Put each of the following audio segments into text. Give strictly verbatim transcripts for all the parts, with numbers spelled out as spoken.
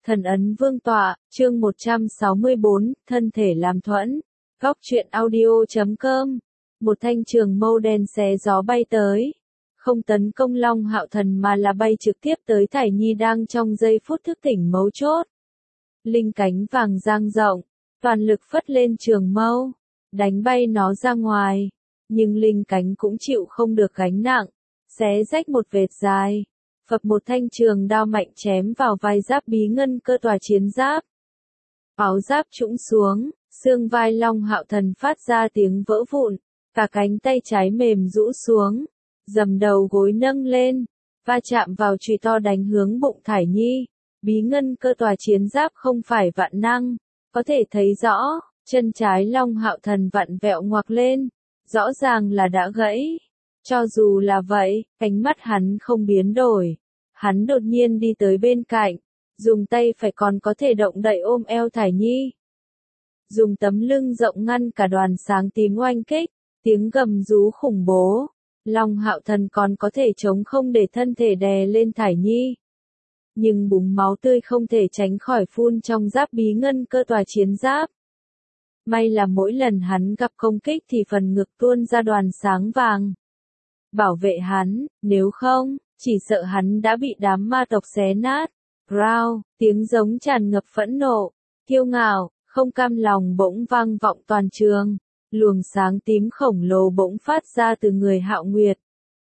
Thần ấn vương tọa, chương một trăm sáu mươi bốn, thân thể làm thuẫn. Góc truyện audio chấm com. Một thanh trường mâu đen xé gió bay tới. Không tấn công Long Hạo Thần mà là bay trực tiếp tới Thải Nhi đang trong giây phút thức tỉnh mấu chốt. Linh cánh vàng dang rộng, toàn lực phất lên trường mâu, đánh bay nó ra ngoài. Nhưng linh cánh cũng chịu không được gánh nặng, xé rách một vệt dài. Phập một thanh trường đao mạnh chém vào vai giáp bí ngân cơ tòa chiến giáp. Áo giáp trũng xuống, xương vai Long Hạo Thần phát ra tiếng vỡ vụn, cả cánh tay trái mềm rũ xuống, dầm đầu gối nâng lên, va chạm vào chùy to đánh hướng bụng Thải Nhi. Bí ngân cơ tòa chiến giáp không phải vạn năng, có thể thấy rõ, chân trái Long Hạo Thần vặn vẹo ngoặc lên, rõ ràng là đã gãy. Cho dù là vậy, ánh mắt hắn không biến đổi. Hắn đột nhiên đi tới bên cạnh, dùng tay phải còn có thể động đậy ôm eo Thải Nhi. Dùng tấm lưng rộng ngăn cả đoàn sáng tím oanh kích, tiếng gầm rú khủng bố. Long Hạo Thần còn có thể chống không để thân thể đè lên Thải Nhi. Nhưng búng máu tươi không thể tránh khỏi phun trong giáp bí ngân cơ tòa chiến giáp. May là mỗi lần hắn gặp công kích thì phần ngực tuôn ra đoàn sáng vàng. Bảo vệ hắn, nếu không, chỉ sợ hắn đã bị đám ma tộc xé nát. Growl, tiếng giống tràn ngập phẫn nộ, kiêu ngạo, không cam lòng bỗng vang vọng toàn trường. Luồng sáng tím khổng lồ bỗng phát ra từ người Hạo Nguyệt.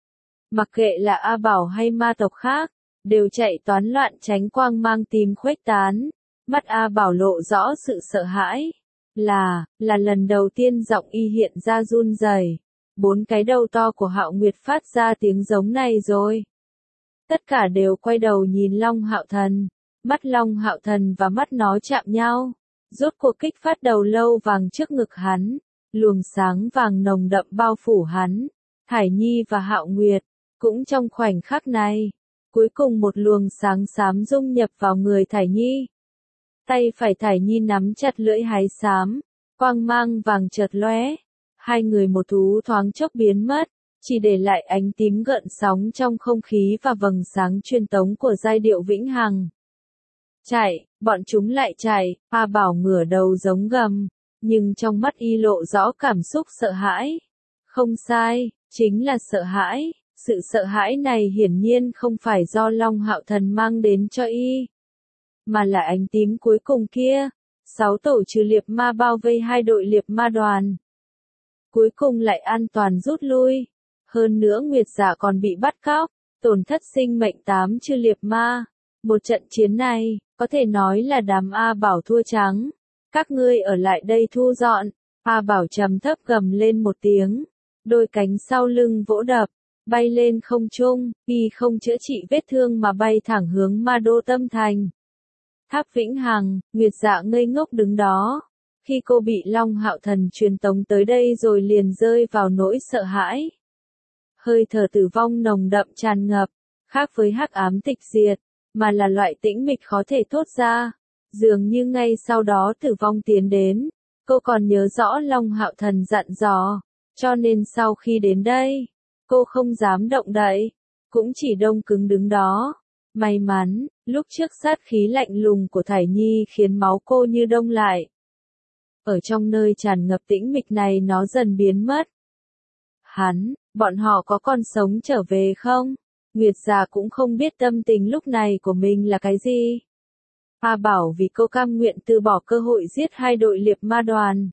Mặc kệ là A Bảo hay ma tộc khác, đều chạy toán loạn tránh quang mang tím khuếch tán. Mắt A Bảo lộ rõ sự sợ hãi. Là, là lần đầu tiên giọng y hiện ra run rẩy. Bốn cái đầu to của Hạo Nguyệt phát ra tiếng giống này rồi. Tất cả đều quay đầu nhìn Long Hạo Thần. Mắt Long Hạo Thần và mắt nó chạm nhau. Rốt cuộc kích phát đầu lâu vàng trước ngực hắn. Luồng sáng vàng nồng đậm bao phủ hắn. Thải Nhi và Hạo Nguyệt. Cũng trong khoảnh khắc này. Cuối cùng một luồng sáng xám dung nhập vào người Thải Nhi. Tay phải Thải Nhi nắm chặt lưỡi hái xám. Quang mang vàng chợt lóe. Hai người một thú thoáng chốc biến mất, chỉ để lại ánh tím gợn sóng trong không khí và vầng sáng truyền tống của giai điệu vĩnh hằng. Chạy, bọn chúng lại chạy, A Bảo ngửa đầu giống gầm, nhưng trong mắt y lộ rõ cảm xúc sợ hãi. Không sai, chính là sợ hãi, sự sợ hãi này hiển nhiên không phải do Long Hạo Thần mang đến cho y, mà là ánh tím cuối cùng kia. Sáu tổ trừ liệp ma bao vây hai đội liệp ma đoàn. Cuối cùng lại an toàn rút lui. Hơn nữa Nguyệt Dạ còn bị bắt cóc, tổn thất sinh mệnh tám chư liệp ma. Một trận chiến này, có thể nói là đám A Bảo thua trắng. Các ngươi ở lại đây thu dọn. A Bảo trầm thấp gầm lên một tiếng. Đôi cánh sau lưng vỗ đập, bay lên không trung, y không chữa trị vết thương mà bay thẳng hướng Ma Đô Tâm Thành. Tháp Vĩnh Hằng, Nguyệt Dạ ngây ngốc đứng đó. Khi cô bị Long Hạo Thần truyền tống tới đây rồi liền rơi vào nỗi sợ hãi. Hơi thở tử vong nồng đậm tràn ngập, khác với hắc ám tịch diệt, mà là loại tĩnh mịch khó thể thốt ra. Dường như ngay sau đó tử vong tiến đến, cô còn nhớ rõ Long Hạo Thần dặn dò, cho nên sau khi đến đây, cô không dám động đậy, cũng chỉ đông cứng đứng đó. May mắn, lúc trước sát khí lạnh lùng của Thải Nhi khiến máu cô như đông lại. Ở trong nơi tràn ngập tĩnh mịch này nó dần biến mất. Hắn, bọn họ có còn sống trở về không? Nguyệt Dạ cũng không biết tâm tình lúc này của mình là cái gì. A Bảo vì cô cam nguyện từ bỏ cơ hội giết hai đội liệp ma đoàn.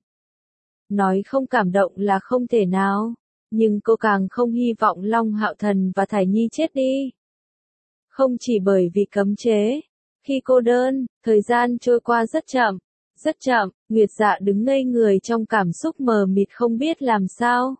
Nói không cảm động là không thể nào, nhưng cô càng không hy vọng Long Hạo Thần và Thải Nhi chết đi. Không chỉ bởi vì cấm chế, khi cô đơn, thời gian trôi qua rất chậm. Rất chậm, Nguyệt Dạ đứng ngây người trong cảm xúc mờ mịt không biết làm sao.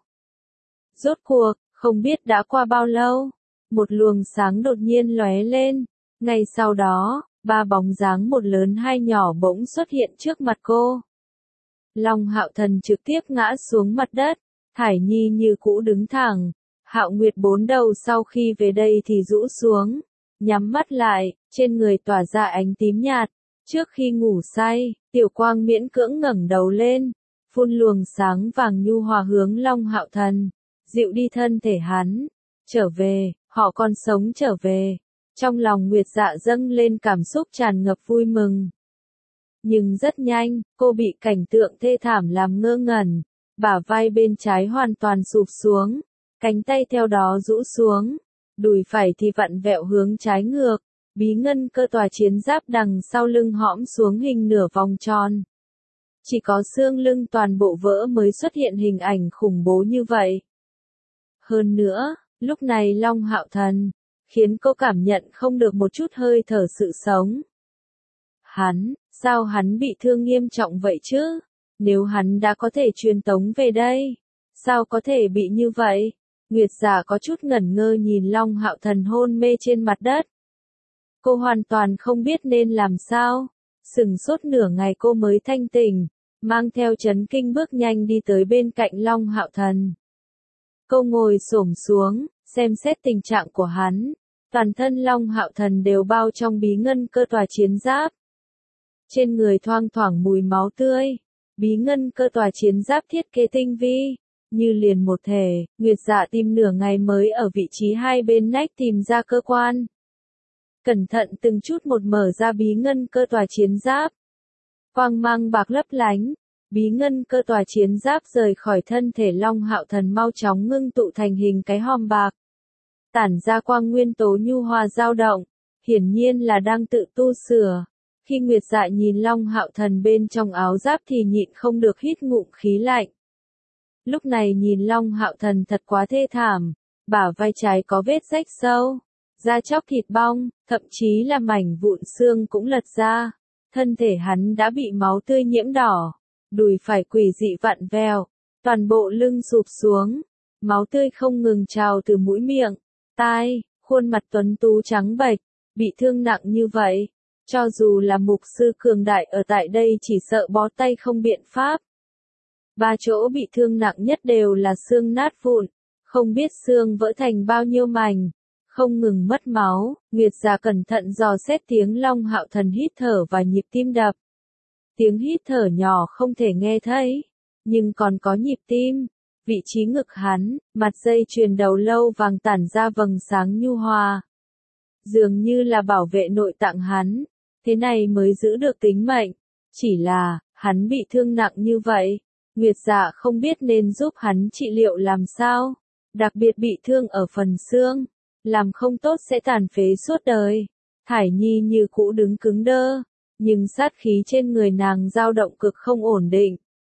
Rốt cuộc, không biết đã qua bao lâu, một luồng sáng đột nhiên lóe lên. Ngay sau đó, ba bóng dáng một lớn hai nhỏ bỗng xuất hiện trước mặt cô. Long Hạo Thần trực tiếp ngã xuống mặt đất, Thải Nhi như cũ đứng thẳng. Hạo Nguyệt bốn đầu sau khi về đây thì rũ xuống, nhắm mắt lại, trên người tỏa ra ánh tím nhạt. Trước khi ngủ say, Tiểu Quang miễn cưỡng ngẩng đầu lên, phun luồng sáng vàng nhu hòa hướng Long Hạo Thần, dịu đi thân thể hắn. Trở về, họ còn sống trở về. Trong lòng Nguyệt Dạ dâng lên cảm xúc tràn ngập vui mừng. Nhưng rất nhanh, cô bị cảnh tượng thê thảm làm ngơ ngẩn, bả vai bên trái hoàn toàn sụp xuống, cánh tay theo đó rũ xuống, đùi phải thì vặn vẹo hướng trái ngược, bí ngân cơ tòa chiến giáp đằng sau lưng hõm xuống hình nửa vòng tròn. Chỉ có xương lưng toàn bộ vỡ mới xuất hiện hình ảnh khủng bố như vậy. Hơn nữa, lúc này Long Hạo Thần, khiến cô cảm nhận không được một chút hơi thở sự sống. Hắn, sao hắn bị thương nghiêm trọng vậy chứ? Nếu hắn đã có thể truyền tống về đây, sao có thể bị như vậy? Nguyệt Dạ có chút ngẩn ngơ nhìn Long Hạo Thần hôn mê trên mặt đất. Cô hoàn toàn không biết nên làm sao. Sừng sốt nửa ngày cô mới thanh tỉnh, mang theo chấn kinh bước nhanh đi tới bên cạnh Long Hạo Thần. Cô ngồi xổm xuống, xem xét tình trạng của hắn. Toàn thân Long Hạo Thần đều bao trong bí ngân cơ tòa chiến giáp. Trên người thoang thoảng mùi máu tươi. Bí ngân cơ tòa chiến giáp thiết kế tinh vi, như liền một thể. Nguyệt Dạ tìm nửa ngày mới ở vị trí hai bên nách tìm ra cơ quan. Cẩn thận từng chút một mở ra bí ngân cơ tòa chiến giáp. Quang mang bạc lấp lánh, bí ngân cơ tòa chiến giáp rời khỏi thân thể Long Hạo Thần mau chóng ngưng tụ thành hình cái hòm bạc. Tản ra quang nguyên tố nhu hòa dao động, hiển nhiên là đang tự tu sửa. Khi Nguyệt Dạ nhìn Long Hạo Thần bên trong áo giáp thì nhịn không được hít ngụm khí lạnh. Lúc này nhìn Long Hạo Thần thật quá thê thảm, bả vai trái có vết rách sâu, da chóc thịt bong, thậm chí là mảnh vụn xương cũng lật ra. Thân thể hắn đã bị máu tươi nhiễm đỏ, đùi phải quỷ dị vặn vẹo, toàn bộ lưng sụp xuống, máu tươi không ngừng trào từ mũi miệng, tai, khuôn mặt tuấn tú trắng bệch, bị thương nặng như vậy. Cho dù là mục sư cường đại ở tại đây chỉ sợ bó tay không biện pháp. Ba chỗ bị thương nặng nhất đều là xương nát vụn, không biết xương vỡ thành bao nhiêu mảnh, không ngừng mất máu. Nguyệt Dạ cẩn thận dò xét tiếng Long Hạo Thần hít thở và nhịp tim đập. Tiếng hít thở nhỏ không thể nghe thấy, nhưng còn có nhịp tim. Vị trí ngực hắn, mặt dây chuyền đầu lâu vàng tản ra vầng sáng nhu hòa. Dường như là bảo vệ nội tạng hắn. Thế này mới giữ được tính mệnh. Chỉ là, hắn bị thương nặng như vậy. Nguyệt Dạ không biết nên giúp hắn trị liệu làm sao. Đặc biệt bị thương ở phần xương. Làm không tốt sẽ tàn phế suốt đời. Thải Nhi như cũ đứng cứng đơ. Nhưng sát khí trên người nàng dao động cực không ổn định.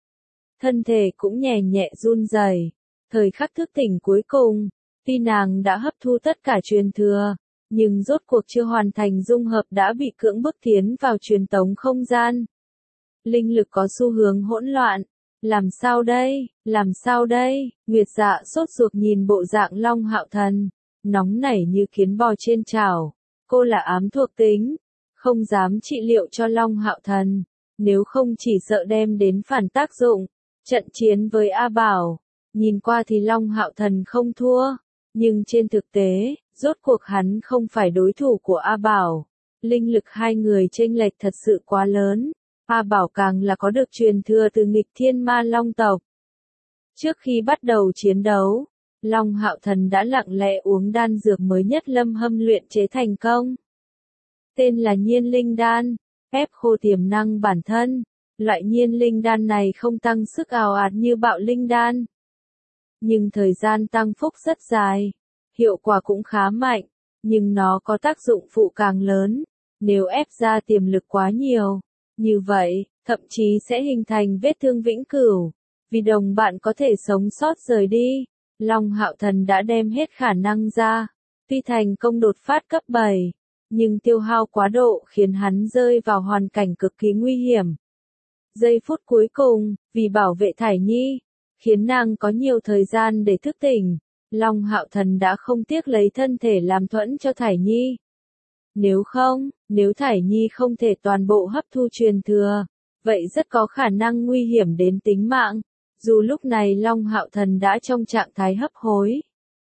Thân thể cũng nhẹ nhẹ run rẩy. Thời khắc thức tỉnh cuối cùng, tuy nàng đã hấp thu tất cả truyền thừa, nhưng rốt cuộc chưa hoàn thành dung hợp đã bị cưỡng bức tiến vào truyền tống không gian. Linh lực có xu hướng hỗn loạn. Làm sao đây? Làm sao đây? Nguyệt Dạ sốt ruột nhìn bộ dạng Long Hạo Thần, nóng nảy như kiến bò trên chảo. Cô là ám thuộc tính, không dám trị liệu cho Long Hạo Thần, nếu không chỉ sợ đem đến phản tác dụng. Trận chiến với A Bảo, nhìn qua thì Long Hạo Thần không thua, nhưng trên thực tế, rốt cuộc hắn không phải đối thủ của A Bảo. Linh lực hai người chênh lệch thật sự quá lớn. A Bảo càng là có được truyền thừa từ nghịch thiên ma long tộc. Trước khi bắt đầu chiến đấu, Long Hạo Thần đã lặng lẽ uống đan dược mới nhất Lâm Hâm luyện chế thành công. Tên là Nhiên Linh Đan, ép khô tiềm năng bản thân. Loại Nhiên Linh Đan này không tăng sức ào ạt như Bạo Linh Đan, nhưng thời gian tăng phúc rất dài, hiệu quả cũng khá mạnh, nhưng nó có tác dụng phụ càng lớn. Nếu ép ra tiềm lực quá nhiều, như vậy, thậm chí sẽ hình thành vết thương vĩnh cửu. Vì đồng bạn có thể sống sót rời đi, Long Hạo Thần đã đem hết khả năng ra. Tuy thành công đột phát cấp bảy, nhưng tiêu hao quá độ khiến hắn rơi vào hoàn cảnh cực kỳ nguy hiểm. Giây phút cuối cùng, vì bảo vệ Thải Nhi, khiến nàng có nhiều thời gian để thức tỉnh, Long Hạo Thần đã không tiếc lấy thân thể làm thuẫn cho Thải Nhi. Nếu không, nếu Thải Nhi không thể toàn bộ hấp thu truyền thừa, vậy rất có khả năng nguy hiểm đến tính mạng. Dù lúc này Long Hạo Thần đã trong trạng thái hấp hối,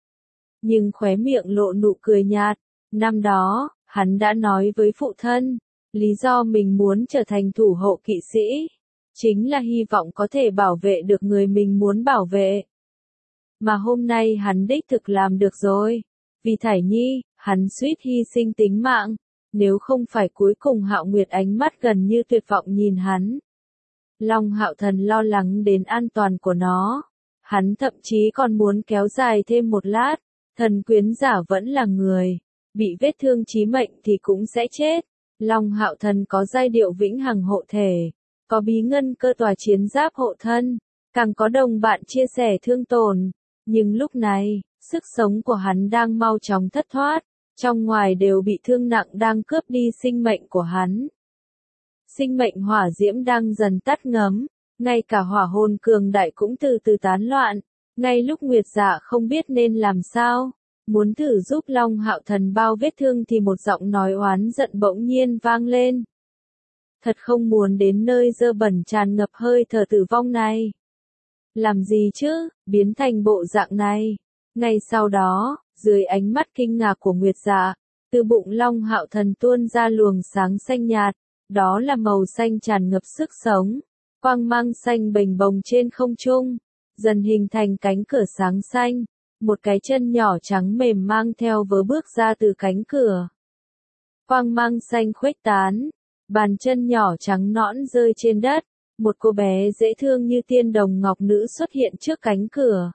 nhưng khóe miệng lộ nụ cười nhạt. Năm đó, hắn đã nói với phụ thân, lý do mình muốn trở thành thủ hộ kỵ sĩ, chính là hy vọng có thể bảo vệ được người mình muốn bảo vệ. Mà hôm nay hắn đích thực làm được rồi. Vì Thải Nhi, Hắn suýt hy sinh tính mạng, nếu không phải cuối cùng Hạo Nguyệt ánh mắt gần như tuyệt vọng nhìn hắn. Long Hạo Thần lo lắng đến an toàn của nó. Hắn thậm chí còn muốn kéo dài thêm một lát. Thần quyến giả vẫn là người. Bị vết thương chí mệnh thì cũng sẽ chết. Long Hạo Thần có giai điệu vĩnh hằng hộ thể. Có bí ngân cơ tòa chiến giáp hộ thân. Càng có đồng bạn chia sẻ thương tổn. Nhưng lúc này, sức sống của hắn đang mau chóng thất thoát. Trong ngoài đều bị thương nặng đang cướp đi sinh mệnh của hắn. Sinh mệnh hỏa diễm đang dần tắt ngấm, ngay cả hỏa hồn cường đại cũng từ từ tán loạn. Ngay lúc Nguyệt Dạ không biết nên làm sao, muốn thử giúp Long Hạo Thần bao vết thương thì một giọng nói oán giận bỗng nhiên vang lên. Thật không muốn đến nơi dơ bẩn tràn ngập hơi thở tử vong này. Làm gì chứ, biến thành bộ dạng này. Ngay sau đó, dưới ánh mắt kinh ngạc của Nguyệt Dạ, từ bụng Long Hạo Thần tuôn ra luồng sáng xanh nhạt, đó là màu xanh tràn ngập sức sống, quang mang xanh bềnh bồng trên không trung, dần hình thành cánh cửa sáng xanh, một cái chân nhỏ trắng mềm mang theo vớ bước ra từ cánh cửa. Quang mang xanh khuếch tán, bàn chân nhỏ trắng nõn rơi trên đất, một cô bé dễ thương như tiên đồng ngọc nữ xuất hiện trước cánh cửa.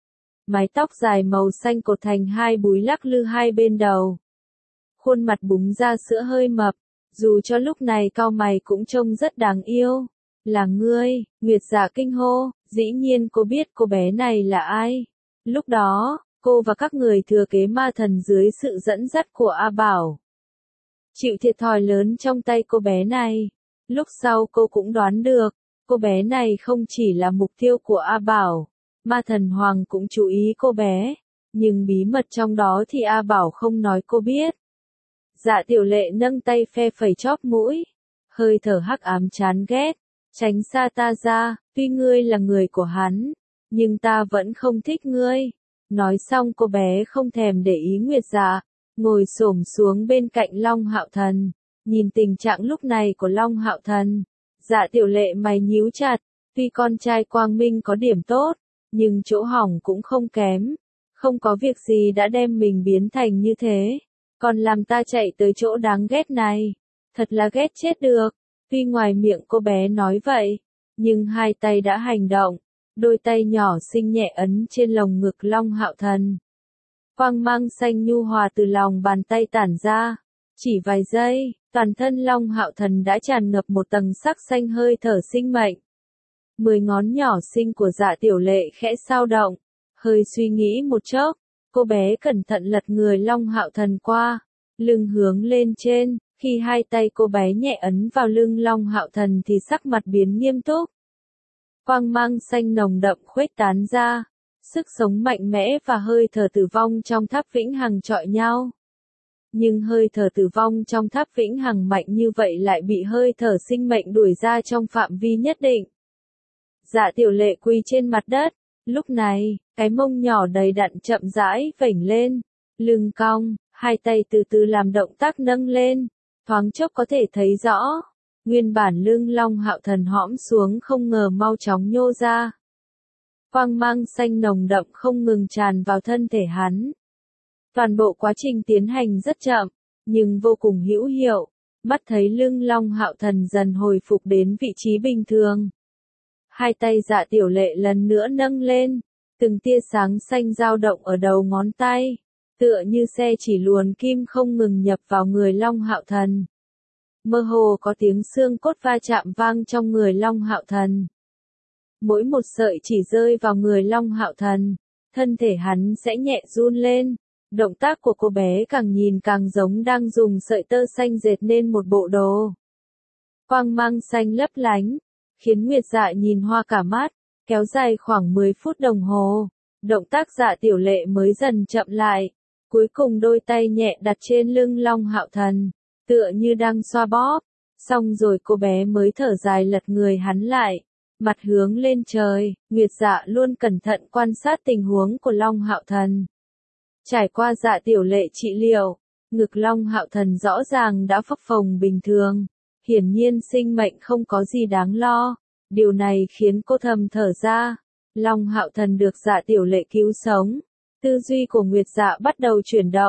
Mái tóc dài màu xanh cột thành hai búi lắc lư hai bên đầu. Khuôn mặt búng ra sữa hơi mập, dù cho lúc này cau mày cũng trông rất đáng yêu. Là ngươi, Nguyệt Dạ kinh hô, dĩ nhiên cô biết cô bé này là ai. Lúc đó, cô và các người thừa kế ma thần dưới sự dẫn dắt của A Bảo chịu thiệt thòi lớn trong tay cô bé này. Lúc sau cô cũng đoán được, cô bé này không chỉ là mục tiêu của A Bảo. Ma thần Hoàng cũng chú ý cô bé, nhưng bí mật trong đó thì A Bảo không nói cô biết. Dạ Tiểu Lệ nâng tay phe phẩy chóp mũi, hơi thở hắc ám chán ghét, tránh xa ta ra, tuy ngươi là người của hắn, nhưng ta vẫn không thích ngươi. Nói xong cô bé không thèm để ý Nguyệt Dạ, ngồi xổm xuống bên cạnh Long Hạo Thần, nhìn tình trạng lúc này của Long Hạo Thần. Dạ Tiểu Lệ mày nhíu chặt, tuy con trai Quang Minh có điểm tốt, nhưng chỗ hỏng cũng không kém, không có việc gì đã đem mình biến thành như thế, còn làm ta chạy tới chỗ đáng ghét này, thật là ghét chết được. Tuy ngoài miệng cô bé nói vậy, nhưng hai tay đã hành động, đôi tay nhỏ xinh nhẹ ấn trên lồng ngực Long Hạo Thần. Quang mang xanh nhu hòa từ lòng bàn tay tản ra, chỉ vài giây, toàn thân Long Hạo Thần đã tràn ngập một tầng sắc xanh hơi thở sinh mệnh. Mười ngón nhỏ xinh của Dạ Tiểu Lệ khẽ sao động, hơi suy nghĩ một chốc, cô bé cẩn thận lật người Long Hạo Thần qua, lưng hướng lên trên, khi hai tay cô bé nhẹ ấn vào lưng Long Hạo Thần thì sắc mặt biến nghiêm túc. Quang mang xanh nồng đậm khuếch tán ra, sức sống mạnh mẽ và hơi thở tử vong trong tháp vĩnh hằng chọi nhau. Nhưng hơi thở tử vong trong tháp vĩnh hằng mạnh như vậy lại bị hơi thở sinh mệnh đuổi ra trong phạm vi nhất định. Dạ Tiểu Lệ quỳ trên mặt đất, lúc này, cái mông nhỏ đầy đặn chậm rãi vểnh lên, lưng cong, hai tay từ từ làm động tác nâng lên, thoáng chốc có thể thấy rõ, nguyên bản lưng Long Hạo Thần hõm xuống không ngờ mau chóng nhô ra. Quang mang xanh nồng đậm không ngừng tràn vào thân thể hắn. Toàn bộ quá trình tiến hành rất chậm, nhưng vô cùng hữu hiệu, mắt thấy lưng Long Hạo Thần dần hồi phục đến vị trí bình thường. Hai tay Dạ Tiểu Lệ lần nữa nâng lên, từng tia sáng xanh dao động ở đầu ngón tay, tựa như xe chỉ luồn kim không ngừng nhập vào người Long Hạo Thần. Mơ hồ có tiếng xương cốt va chạm vang trong người Long Hạo Thần. Mỗi một sợi chỉ rơi vào người Long Hạo Thần, thân thể hắn sẽ nhẹ run lên. Động tác của cô bé càng nhìn càng giống đang dùng sợi tơ xanh dệt nên một bộ đồ. Quang mang xanh lấp lánh, khiến Nguyệt Dạ nhìn hoa cả mắt, kéo dài khoảng mười phút đồng hồ. Động tác Dạ Tiểu Lệ mới dần chậm lại, cuối cùng đôi tay nhẹ đặt trên lưng Long Hạo Thần, tựa như đang xoa bóp. Xong rồi cô bé mới thở dài lật người hắn lại, mặt hướng lên trời. Nguyệt Dạ luôn cẩn thận quan sát tình huống của Long Hạo Thần. Trải qua Dạ Tiểu Lệ trị liệu, ngực Long Hạo Thần rõ ràng đã phập phồng bình thường, hiển nhiên sinh mệnh không có gì đáng lo. Điều này khiến cô thầm thở ra. Long Hạo Thần được Dạ Tiểu Lệ cứu sống, tư duy của Nguyệt Dạ bắt đầu chuyển động,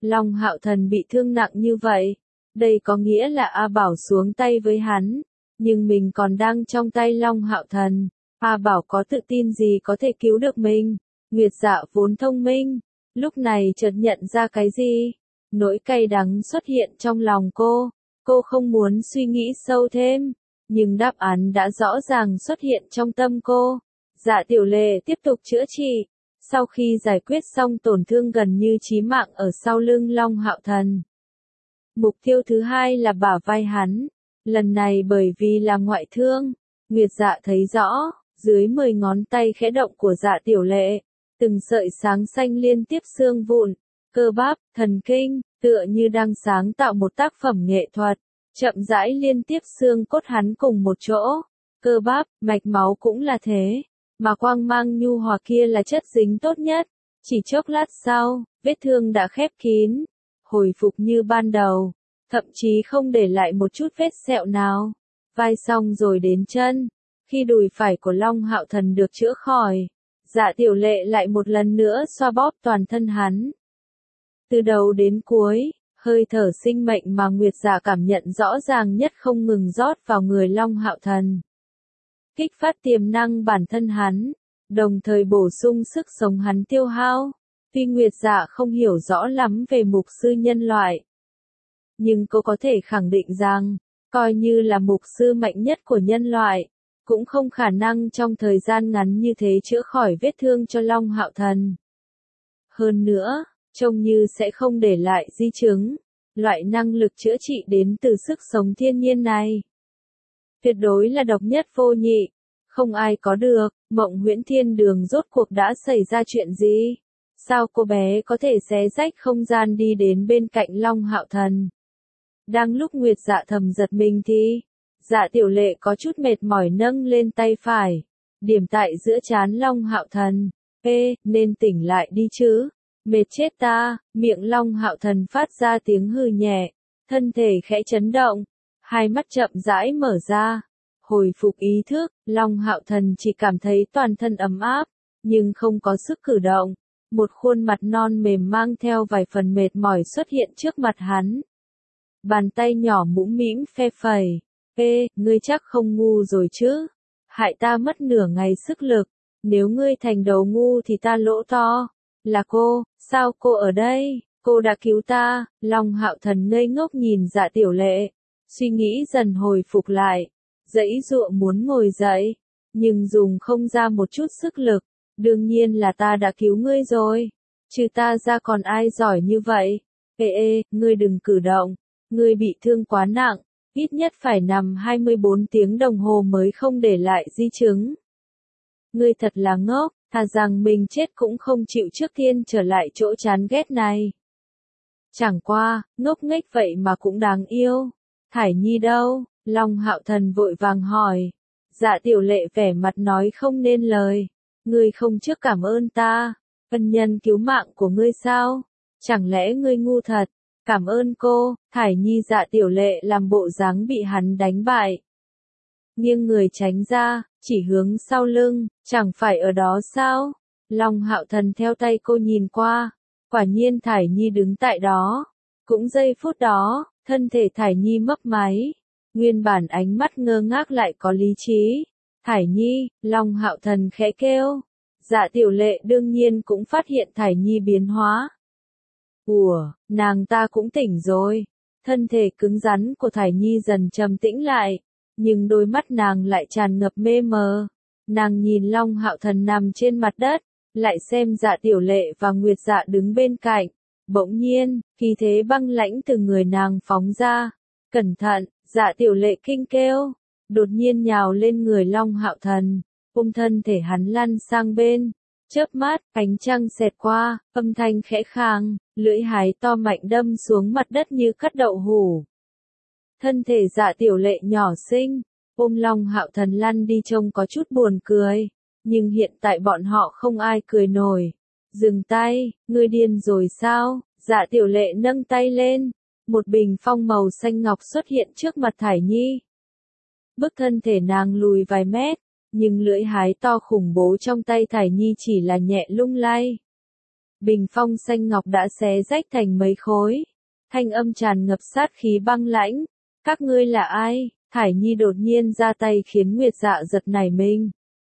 Long Hạo Thần bị thương nặng như vậy. Đây có nghĩa là A Bảo xuống tay với hắn. Nhưng mình còn đang trong tay Long Hạo Thần. A Bảo có tự tin gì có thể cứu được mình? Nguyệt Dạ vốn thông minh. Lúc này chợt nhận ra cái gì? Nỗi cay đắng xuất hiện trong lòng cô. Cô không muốn suy nghĩ sâu thêm. Nhưng đáp án đã rõ ràng xuất hiện trong tâm cô. Dạ Tiểu Lệ tiếp tục chữa trị. Sau khi giải quyết xong tổn thương gần như chí mạng ở sau lưng Long Hạo Thần. Mục tiêu thứ hai là bả vai hắn. Lần này bởi vì là ngoại thương. Nguyệt Dạ thấy rõ, dưới mười ngón tay khẽ động của Dạ Tiểu Lệ. Từng sợi sáng xanh liên tiếp xương vụn, cơ bắp, thần kinh, tựa như đang sáng tạo một tác phẩm nghệ thuật. Chậm rãi liên tiếp xương cốt hắn cùng một chỗ. Cơ bắp, mạch máu cũng là thế. Mà quang mang nhu hòa kia là chất dính tốt nhất. Chỉ chốc lát sau, vết thương đã khép kín. Hồi phục như ban đầu. Thậm chí không để lại một chút vết sẹo nào. Vai xong rồi đến chân. Khi đùi phải của Long Hạo Thần được chữa khỏi, Dạ Tiểu Lệ lại một lần nữa xoa bóp toàn thân hắn. Từ đầu đến cuối, hơi thở sinh mệnh mà Nguyệt Dạ cảm nhận rõ ràng nhất không ngừng rót vào người Long Hạo Thần. Kích phát tiềm năng bản thân hắn, đồng thời bổ sung sức sống hắn tiêu hao. Tuy Nguyệt Dạ không hiểu rõ lắm về mục sư nhân loại, nhưng cô có thể khẳng định rằng, coi như là mục sư mạnh nhất của nhân loại, cũng không khả năng trong thời gian ngắn như thế chữa khỏi vết thương cho Long Hạo Thần. Hơn nữa, trông như sẽ không để lại di chứng. Loại năng lực chữa trị đến từ sức sống thiên nhiên này tuyệt đối là độc nhất vô nhị, không ai có được. Mộng Huyễn Thiên Đường rốt cuộc đã xảy ra chuyện gì? Sao cô bé có thể xé rách không gian đi đến bên cạnh Long Hạo Thần? Đang lúc Nguyệt Dạ thầm giật mình thì, Dạ Tiểu Lệ có chút mệt mỏi nâng lên tay phải, điểm tại giữa trán Long Hạo Thần. Ê, nên tỉnh lại đi chứ, mệt chết ta. Miệng Long Hạo Thần phát ra tiếng hừ nhẹ, thân thể khẽ chấn động, hai mắt chậm rãi mở ra. Hồi phục ý thức, Long Hạo Thần chỉ cảm thấy toàn thân ấm áp, nhưng không có sức cử động. Một khuôn mặt non mềm mang theo vài phần mệt mỏi xuất hiện trước mặt hắn. Bàn tay nhỏ mũm mĩm phe phẩy. Ê, ngươi chắc không ngu rồi chứ? Hại ta mất nửa ngày sức lực. Nếu ngươi thành đầu ngu thì ta lỗ to. Là cô, sao cô ở đây? Cô đã cứu ta. Long Hạo Thần ngây ngốc nhìn Dạ Tiểu Lệ. Suy nghĩ dần hồi phục lại. Giãy giụa muốn ngồi dậy. Nhưng dùng không ra một chút sức lực. Đương nhiên là ta đã cứu ngươi rồi. Trừ ta ra còn ai giỏi như vậy? Ê ê, ngươi đừng cử động. Ngươi bị thương quá nặng. Ít nhất phải nằm hai mươi bốn tiếng đồng hồ mới không để lại di chứng. Ngươi thật là ngốc, thà rằng mình chết cũng không chịu trước tiên trở lại chỗ chán ghét này. Chẳng qua, ngốc nghếch vậy mà cũng đáng yêu. Thải Nhi đâu? Long Hạo Thần vội vàng hỏi. Dạ Tiểu Lệ vẻ mặt nói không nên lời. Ngươi không trước cảm ơn ta, ân nhân cứu mạng của ngươi sao? Chẳng lẽ ngươi ngu thật? Cảm ơn cô. Thải Nhi. Dạ Tiểu Lệ làm bộ dáng bị hắn đánh bại. Nghiêng người tránh ra, chỉ hướng sau lưng, chẳng phải ở đó sao? Long Hạo Thần theo tay cô nhìn qua, quả nhiên Thải Nhi đứng tại đó. Cũng giây phút đó, thân thể Thải Nhi mấp máy, nguyên bản ánh mắt ngơ ngác lại có lý trí. Thải Nhi, Long Hạo Thần khẽ kêu. Dạ Tiểu Lệ đương nhiên cũng phát hiện Thải Nhi biến hóa. Ủa, nàng ta cũng tỉnh rồi. Thân thể cứng rắn của Thải Nhi dần trầm tĩnh lại, nhưng đôi mắt nàng lại tràn ngập mê mờ. Nàng nhìn Long Hạo Thần nằm trên mặt đất, lại xem Dạ Tiểu Lệ và Nguyệt Dạ đứng bên cạnh. Bỗng nhiên, khí thế băng lãnh từ người nàng phóng ra. Cẩn thận, Dạ Tiểu Lệ kinh kêu, đột nhiên nhào lên người Long Hạo Thần, ôm thân thể hắn lăn sang bên. Chớp mắt, ánh trăng xẹt qua, âm thanh khẽ khàng, lưỡi hái to mạnh đâm xuống mặt đất như cắt đậu hủ. Thân thể Dạ Tiểu Lệ nhỏ xinh, ôm Long Hạo Thần lăn đi trông có chút buồn cười, nhưng hiện tại bọn họ không ai cười nổi. Dừng tay, ngươi điên rồi sao? Dạ Tiểu Lệ nâng tay lên, một bình phong màu xanh ngọc xuất hiện trước mặt Thải Nhi. Bức thân thể nàng lùi vài mét, nhưng lưỡi hái to khủng bố trong tay Thải Nhi chỉ là nhẹ lung lay. bình phong xanh ngọc đã xé rách thành mấy khối. Thanh âm tràn ngập sát khí băng lãnh. Các ngươi là ai? Thải Nhi đột nhiên ra tay khiến Nguyệt Dạ giật nảy mình.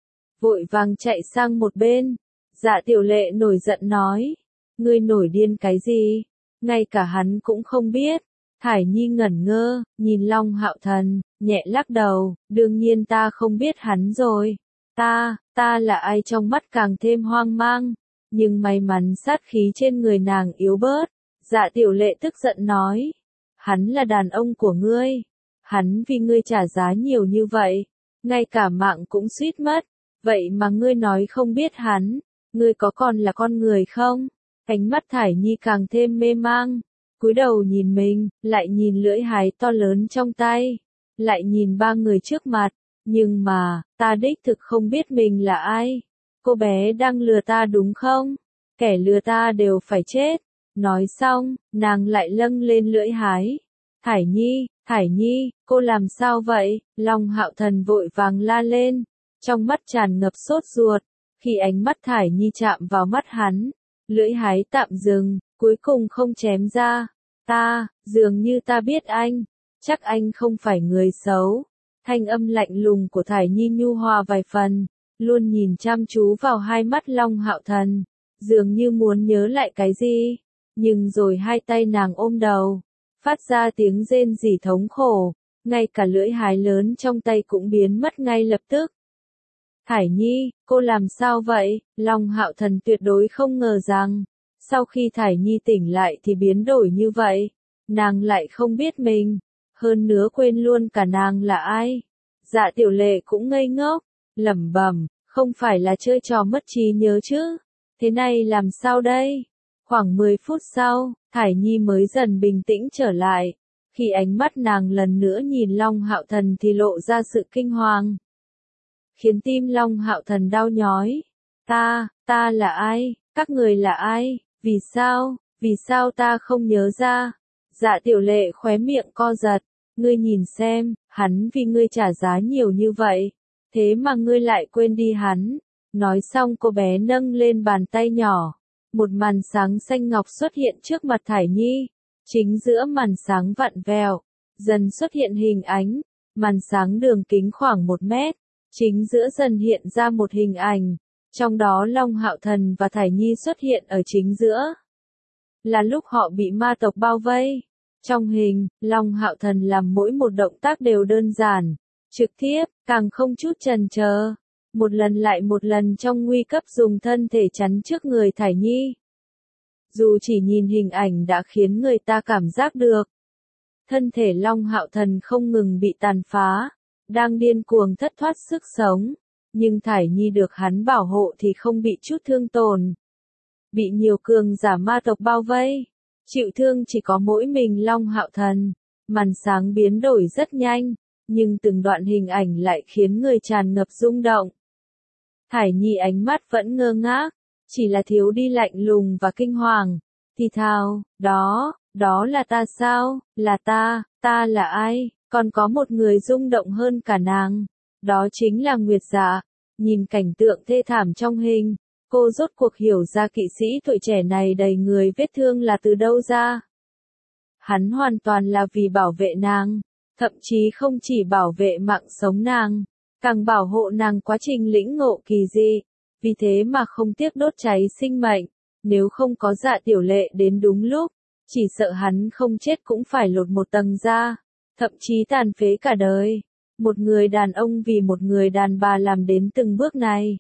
Vội vàng chạy sang một bên. Dạ Tiểu Lệ nổi giận nói. Ngươi nổi điên cái gì? Ngay cả hắn cũng không biết. Thải Nhi ngẩn ngơ, nhìn Long Hạo Thần, nhẹ lắc đầu, đương nhiên ta không biết hắn rồi. Ta, ta là ai trong mắt càng thêm hoang mang. Nhưng may mắn sát khí trên người nàng yếu bớt. Dạ Tiểu Lệ tức giận nói. Hắn là đàn ông của ngươi. Hắn vì ngươi trả giá nhiều như vậy. Ngay cả mạng cũng suýt mất. Vậy mà ngươi nói không biết hắn. Ngươi có còn là con người không? Ánh mắt Thải Nhi càng thêm mê mang. Cúi đầu nhìn mình, lại nhìn lưỡi hái to lớn trong tay. Lại nhìn ba người trước mặt. Nhưng mà, ta đích thực không biết mình là ai. Cô bé đang lừa ta đúng không? Kẻ lừa ta đều phải chết. Nói xong, nàng lại lâng lên lưỡi hái. Thải Nhi, Thải Nhi, cô làm sao vậy? Long Hạo Thần vội vàng la lên. Trong mắt tràn ngập sốt ruột. Khi ánh mắt Thải Nhi chạm vào mắt hắn, lưỡi hái tạm dừng, cuối cùng không chém ra. Ta, dường như ta biết anh. Chắc anh không phải người xấu. Thanh âm lạnh lùng của Thải Nhi nhu hòa vài phần, luôn nhìn chăm chú vào hai mắt Long Hạo Thần, dường như muốn nhớ lại cái gì. Nhưng rồi hai tay nàng ôm đầu, phát ra tiếng rên rỉ thống khổ, ngay cả lưỡi hái lớn trong tay cũng biến mất ngay lập tức. Thải Nhi, cô làm sao vậy? Long Hạo Thần tuyệt đối không ngờ rằng, sau khi Thải Nhi tỉnh lại thì biến đổi như vậy. Nàng lại không biết mình, hơn nữa quên luôn cả nàng là ai. Dạ Tiểu Lệ cũng ngây ngốc, lẩm bẩm, không phải là chơi trò mất trí nhớ chứ? Thế này làm sao đây? Khoảng mười phút sau, Thải Nhi mới dần bình tĩnh trở lại. Khi ánh mắt nàng lần nữa nhìn Long Hạo Thần thì lộ ra sự kinh hoàng. Khiến tim Long Hạo Thần đau nhói. Ta, ta là ai? Các người là ai? Vì sao? Vì sao ta không nhớ ra? Dạ Tiểu Lệ khóe miệng co giật. Ngươi nhìn xem, hắn vì ngươi trả giá nhiều như vậy. Thế mà ngươi lại quên đi hắn. Nói xong cô bé nâng lên bàn tay nhỏ. Một màn sáng xanh ngọc xuất hiện trước mặt Thải Nhi. Chính giữa màn sáng vặn vẹo, dần xuất hiện hình ánh. Màn sáng đường kính khoảng một mét. Chính giữa dần hiện ra một hình ảnh. Trong đó Long Hạo Thần và Thải Nhi xuất hiện ở chính giữa. Là lúc họ bị ma tộc bao vây. Trong hình, Long Hạo Thần làm mỗi một động tác đều đơn giản, trực tiếp, càng không chút chần chờ. Một lần lại một lần trong nguy cấp dùng thân thể chắn trước người Thải Nhi. Dù chỉ nhìn hình ảnh đã khiến người ta cảm giác được. Thân thể Long Hạo Thần không ngừng bị tàn phá, đang điên cuồng thất thoát sức sống. Nhưng Thải Nhi được hắn bảo hộ thì không bị chút thương tổn. Bị nhiều cường giả ma tộc bao vây. Chịu thương chỉ có mỗi mình Long Hạo Thần. Màn sáng biến đổi rất nhanh, nhưng từng đoạn hình ảnh lại khiến người tràn ngập rung động. Thải Nhi ánh mắt vẫn ngơ ngác, chỉ là thiếu đi lạnh lùng và kinh hoàng. Thì thào, đó, đó là ta sao? Là ta, ta là ai? Còn có một người rung động hơn cả nàng. Đó chính là Nguyệt Dạ. Nhìn cảnh tượng thê thảm trong hình, cô rốt cuộc hiểu ra kỵ sĩ tuổi trẻ này đầy người vết thương là từ đâu ra. Hắn hoàn toàn là vì bảo vệ nàng, thậm chí không chỉ bảo vệ mạng sống nàng, càng bảo hộ nàng quá trình lĩnh ngộ kỳ dị, vì thế mà không tiếc đốt cháy sinh mệnh. Nếu không có Dạ Tiểu Lệ đến đúng lúc, chỉ sợ hắn không chết cũng phải lột một tầng da, thậm chí tàn phế cả đời. Một người đàn ông vì một người đàn bà làm đến từng bước này.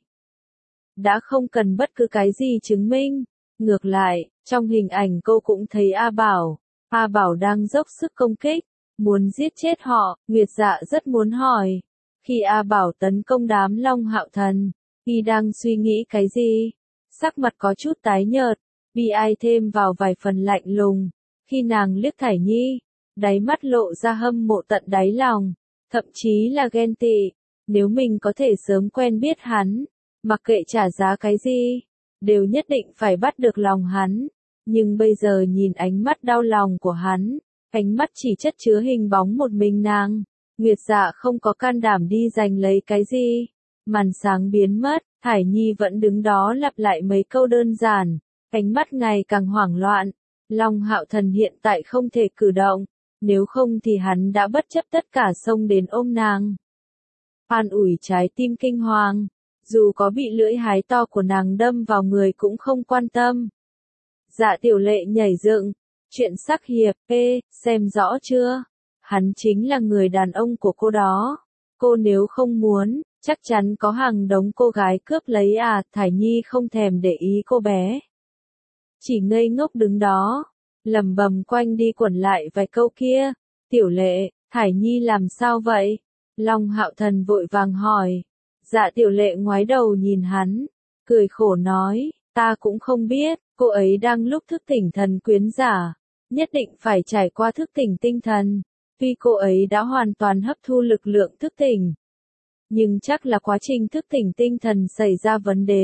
Đã không cần bất cứ cái gì chứng minh. Ngược lại, trong hình ảnh cô cũng thấy A Bảo. A Bảo đang dốc sức công kích, muốn giết chết họ. Nguyệt Dạ rất muốn hỏi. Khi A Bảo tấn công đám Long Hạo Thần, y đang suy nghĩ cái gì? Sắc mặt có chút tái nhợt, bi ai thêm vào vài phần lạnh lùng. Khi nàng liếc Thải Nhi, đáy mắt lộ ra hâm mộ tận đáy lòng. Thậm chí là ghen tị. Nếu mình có thể sớm quen biết hắn, mặc kệ trả giá cái gì, đều nhất định phải bắt được lòng hắn. Nhưng bây giờ nhìn ánh mắt đau lòng của hắn, ánh mắt chỉ chất chứa hình bóng một mình nàng. Nguyệt Dạ không có can đảm đi giành lấy cái gì. Màn sáng biến mất, Thải Nhi vẫn đứng đó lặp lại mấy câu đơn giản. Ánh mắt ngày càng hoảng loạn. Long Hạo Thần hiện tại không thể cử động, nếu không thì hắn đã bất chấp tất cả xông đến ôm nàng. An ủi trái tim kinh hoàng, dù có bị lưỡi hái to của nàng đâm vào người cũng không quan tâm. Dạ Tiểu Lệ nhảy dựng, chuyện sắc hiệp, ê, xem rõ chưa? Hắn chính là người đàn ông của cô đó. Cô nếu không muốn, chắc chắn có hàng đống cô gái cướp lấy à, Thải Nhi không thèm để ý cô bé. Chỉ ngây ngốc đứng đó, lầm bầm quanh đi quẩn lại vài câu kia. Tiểu Lệ, Thải Nhi làm sao vậy? Long Hạo Thần vội vàng hỏi. Dạ Tiểu Lệ ngoái đầu nhìn hắn, cười khổ nói, ta cũng không biết, cô ấy đang lúc thức tỉnh thần quyến giả, nhất định phải trải qua thức tỉnh tinh thần. Tuy cô ấy đã hoàn toàn hấp thu lực lượng thức tỉnh, nhưng chắc là quá trình thức tỉnh tinh thần xảy ra vấn đề,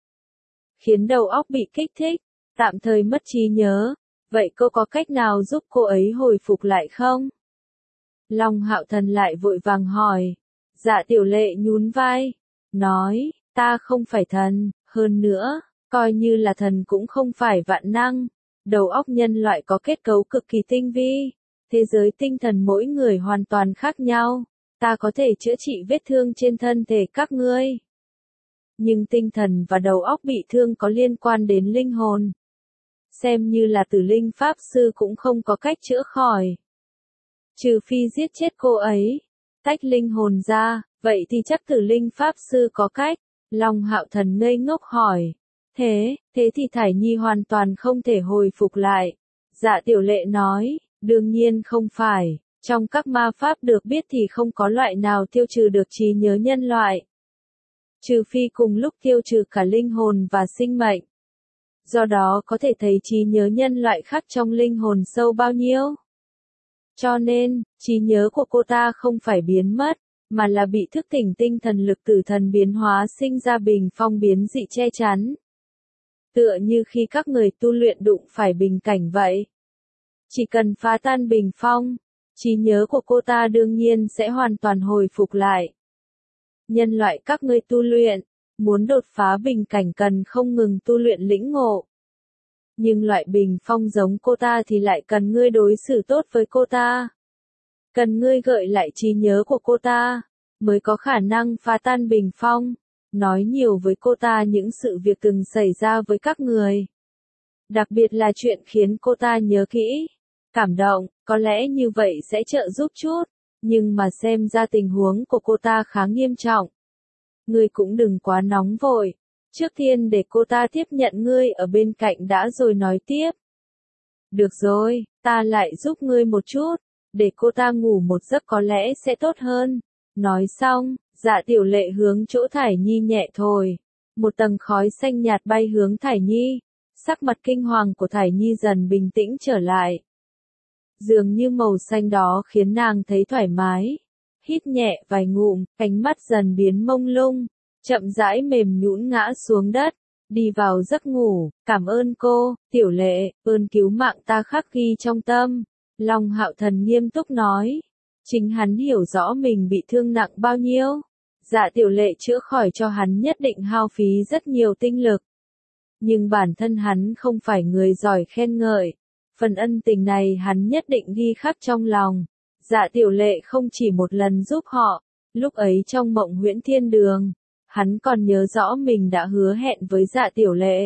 khiến đầu óc bị kích thích, tạm thời mất trí nhớ. Vậy cô có cách nào giúp cô ấy hồi phục lại không? Long Hạo Thần lại vội vàng hỏi. Dạ Tiểu Lệ nhún vai, nói, ta không phải thần, hơn nữa, coi như là thần cũng không phải vạn năng. Đầu óc nhân loại có kết cấu cực kỳ tinh vi, thế giới tinh thần mỗi người hoàn toàn khác nhau. Ta có thể chữa trị vết thương trên thân thể các ngươi, nhưng tinh thần và đầu óc bị thương có liên quan đến linh hồn. Xem như là Tử Linh Pháp Sư cũng không có cách chữa khỏi. Trừ phi giết chết cô ấy, tách linh hồn ra, vậy thì chắc Tử Linh Pháp Sư có cách. Long Hạo Thần ngây ngốc hỏi. Thế, thế thì Thải Nhi hoàn toàn không thể hồi phục lại. Dạ Tiểu Lệ nói, đương nhiên không phải. Trong các ma pháp được biết thì không có loại nào tiêu trừ được trí nhớ nhân loại. Trừ phi cùng lúc tiêu trừ cả linh hồn và sinh mệnh. Do đó có thể thấy trí nhớ nhân loại khắc trong linh hồn sâu bao nhiêu. Cho nên, trí nhớ của cô ta không phải biến mất, mà là bị thức tỉnh tinh thần lực tử thần biến hóa sinh ra bình phong biến dị che chắn. Tựa như khi các người tu luyện đụng phải bình cảnh vậy. Chỉ cần phá tan bình phong, trí nhớ của cô ta đương nhiên sẽ hoàn toàn hồi phục lại. Nhân loại các ngươi tu luyện, muốn đột phá bình cảnh cần không ngừng tu luyện lĩnh ngộ. Nhưng loại bình phong giống cô ta thì lại cần ngươi đối xử tốt với cô ta. Cần ngươi gợi lại trí nhớ của cô ta, mới có khả năng phá tan bình phong. Nói nhiều với cô ta những sự việc từng xảy ra với các người. Đặc biệt là chuyện khiến cô ta nhớ kỹ. Cảm động, có lẽ như vậy sẽ trợ giúp chút. Nhưng mà xem ra tình huống của cô ta khá nghiêm trọng. Ngươi cũng đừng quá nóng vội. Trước tiên để cô ta tiếp nhận ngươi ở bên cạnh đã rồi nói tiếp. Được rồi, ta lại giúp ngươi một chút. Để cô ta ngủ một giấc có lẽ sẽ tốt hơn. Nói xong, Dạ Tiểu Lệ hướng chỗ Thải Nhi nhẹ thổi. Một tầng khói xanh nhạt bay hướng Thải Nhi. Sắc mặt kinh hoàng của Thải Nhi dần bình tĩnh trở lại. Dường như màu xanh đó khiến nàng thấy thoải mái. Hít nhẹ vài ngụm, ánh mắt dần biến mông lung. Chậm rãi mềm nhũn ngã xuống đất. Đi vào giấc ngủ. Cảm ơn cô, Tiểu Lệ, ơn cứu mạng ta khắc ghi trong tâm. Long Hạo Thần nghiêm túc nói. Chính hắn hiểu rõ mình bị thương nặng bao nhiêu. Dạ Tiểu Lệ chữa khỏi cho hắn nhất định hao phí rất nhiều tinh lực. Nhưng bản thân hắn không phải người giỏi khen ngợi. Phần ân tình này hắn nhất định ghi khắc trong lòng. Dạ Tiểu Lệ không chỉ một lần giúp họ. Lúc ấy trong mộng huyễn thiên đường, hắn còn nhớ rõ mình đã hứa hẹn với Dạ Tiểu Lệ.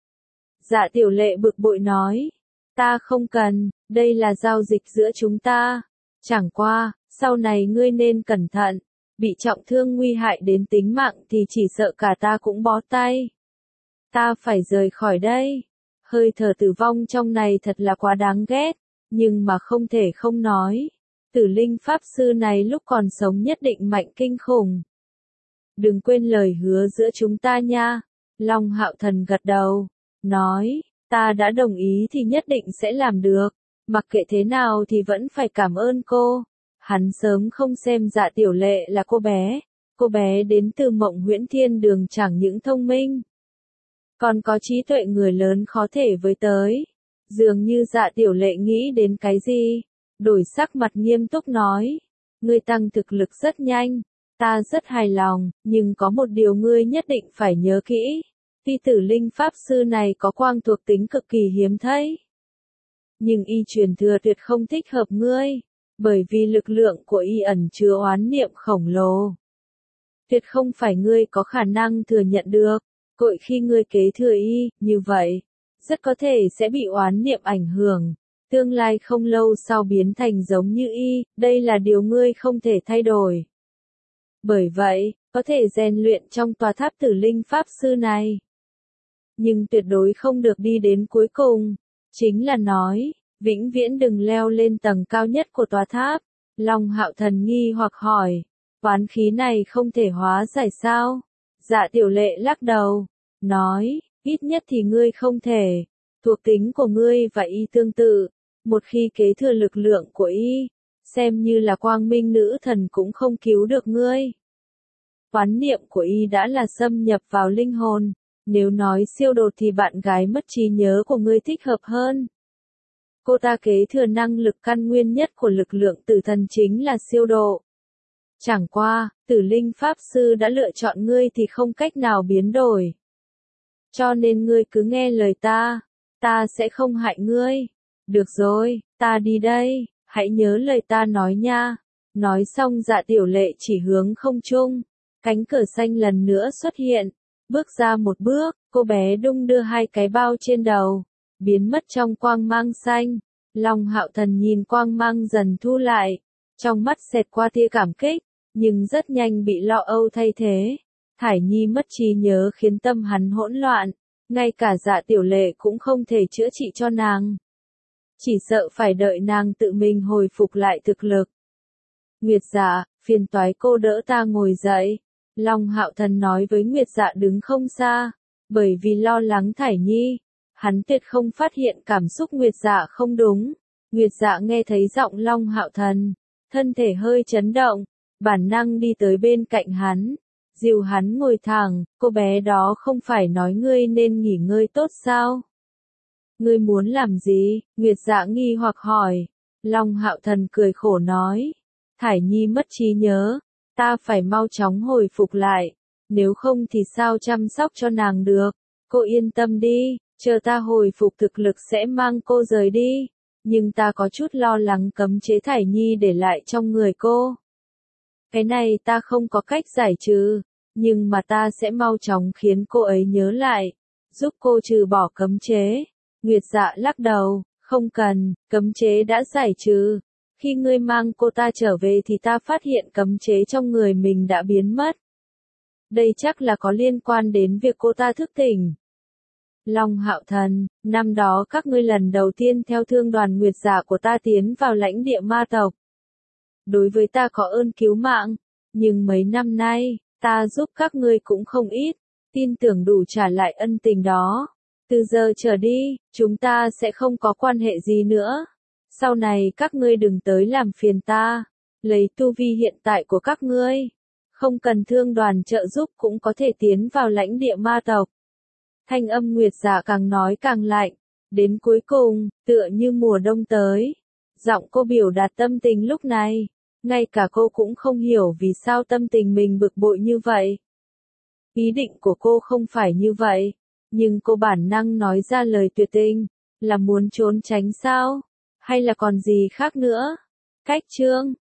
Dạ Tiểu Lệ bực bội nói. Ta không cần, đây là giao dịch giữa chúng ta. Chẳng qua, sau này ngươi nên cẩn thận. Bị trọng thương nguy hại đến tính mạng thì chỉ sợ cả ta cũng bó tay. Ta phải rời khỏi đây. Hơi thở tử vong trong này thật là quá đáng ghét. Nhưng mà không thể không nói. Tử Linh Pháp Sư này lúc còn sống nhất định mạnh kinh khủng. Đừng quên lời hứa giữa chúng ta nha. Long Hạo Thần gật đầu. Nói, ta đã đồng ý thì nhất định sẽ làm được. Mặc kệ thế nào thì vẫn phải cảm ơn cô. Hắn sớm không xem Dạ Tiểu Lệ là cô bé. Cô bé đến từ mộng huyễn thiên đường chẳng những thông minh, còn có trí tuệ người lớn khó thể với tới. Dường như Dạ Tiểu Lệ nghĩ đến cái gì. Đổi sắc mặt nghiêm túc nói. Ngươi tăng thực lực rất nhanh. Ta rất hài lòng, nhưng có một điều ngươi nhất định phải nhớ kỹ. Ti Tử Linh Pháp Sư này có quang thuộc tính cực kỳ hiếm thấy. Nhưng y truyền thừa tuyệt không thích hợp ngươi, bởi vì lực lượng của y ẩn chứa oán niệm khổng lồ. Tuyệt không phải ngươi có khả năng thừa nhận được, cội khi ngươi kế thừa y, như vậy, rất có thể sẽ bị oán niệm ảnh hưởng, tương lai không lâu sau biến thành giống như y, đây là điều ngươi không thể thay đổi. Bởi vậy, có thể rèn luyện trong tòa tháp Tử Linh Pháp Sư này. Nhưng tuyệt đối không được đi đến cuối cùng, chính là nói, vĩnh viễn đừng leo lên tầng cao nhất của tòa tháp. Long Hạo Thần nghi hoặc hỏi, oán khí này không thể hóa giải sao? Dạ Tiểu Lệ lắc đầu, nói, ít nhất thì ngươi không thể, thuộc tính của ngươi và y tương tự, một khi kế thừa lực lượng của y, xem như là quang minh nữ thần cũng không cứu được ngươi. Oán niệm của y đã là xâm nhập vào linh hồn, nếu nói siêu đột thì bạn gái mất trí nhớ của ngươi thích hợp hơn. Cô ta kế thừa năng lực căn nguyên nhất của lực lượng tử thần chính là siêu độ. Chẳng qua, Tử Linh Pháp Sư đã lựa chọn ngươi thì không cách nào biến đổi. Cho nên ngươi cứ nghe lời ta, ta sẽ không hại ngươi. Được rồi, ta đi đây, hãy nhớ lời ta nói nha. Nói xong Dạ Tiểu Lệ chỉ hướng không trung, cánh cửa xanh lần nữa xuất hiện. Bước ra một bước, cô bé đung đưa hai cái bao trên đầu, biến mất trong quang mang xanh. Long Hạo Thần nhìn quang mang dần thu lại, trong mắt xẹt qua tia cảm kích, nhưng rất nhanh bị lo âu thay thế. Thải Nhi mất trí nhớ khiến tâm hắn hỗn loạn, ngay cả Dạ Tiểu Lệ cũng không thể chữa trị cho nàng. Chỉ sợ phải đợi nàng tự mình hồi phục lại thực lực. Nguyệt Dạ, phiền toái cô đỡ ta ngồi dậy. Long Hạo Thần nói với Nguyệt Dạ đứng không xa, bởi vì lo lắng Thải Nhi, hắn tuyệt không phát hiện cảm xúc Nguyệt Dạ không đúng. Nguyệt Dạ nghe thấy giọng Long Hạo Thần, thân thể hơi chấn động, bản năng đi tới bên cạnh hắn, dìu hắn ngồi thẳng. Cô bé đó không phải nói ngươi nên nghỉ ngơi tốt sao? Ngươi muốn làm gì? Nguyệt Dạ nghi hoặc hỏi. Long Hạo Thần cười khổ nói, Thải Nhi mất trí nhớ, ta phải mau chóng hồi phục lại, nếu không thì sao chăm sóc cho nàng được. Cô yên tâm đi, chờ ta hồi phục thực lực sẽ mang cô rời đi, nhưng ta có chút lo lắng cấm chế Thải Nhi để lại trong người cô. Cái này ta không có cách giải trừ, nhưng mà ta sẽ mau chóng khiến cô ấy nhớ lại, giúp cô trừ bỏ cấm chế. Nguyệt Dạ lắc đầu, không cần, cấm chế đã giải trừ. Khi ngươi mang cô ta trở về thì ta phát hiện cấm chế trong người mình đã biến mất. Đây chắc là có liên quan đến việc cô ta thức tỉnh. Long Hạo Thần, năm đó các ngươi lần đầu tiên theo thương đoàn Nguyệt Dạ của ta tiến vào lãnh địa ma tộc. Đối với ta có ơn cứu mạng, nhưng mấy năm nay, ta giúp các ngươi cũng không ít, tin tưởng đủ trả lại ân tình đó. Từ giờ trở đi, chúng ta sẽ không có quan hệ gì nữa. Sau này các ngươi đừng tới làm phiền ta, lấy tu vi hiện tại của các ngươi, không cần thương đoàn trợ giúp cũng có thể tiến vào lãnh địa ma tộc. Thanh âm Nguyệt Dạ càng nói càng lạnh, đến cuối cùng, tựa như mùa đông tới. Giọng cô biểu đạt tâm tình lúc này, ngay cả cô cũng không hiểu vì sao tâm tình mình bực bội như vậy. Ý định của cô không phải như vậy, nhưng cô bản năng nói ra lời tuyệt tình, là muốn trốn tránh sao? Hay là còn gì khác nữa? Cách chương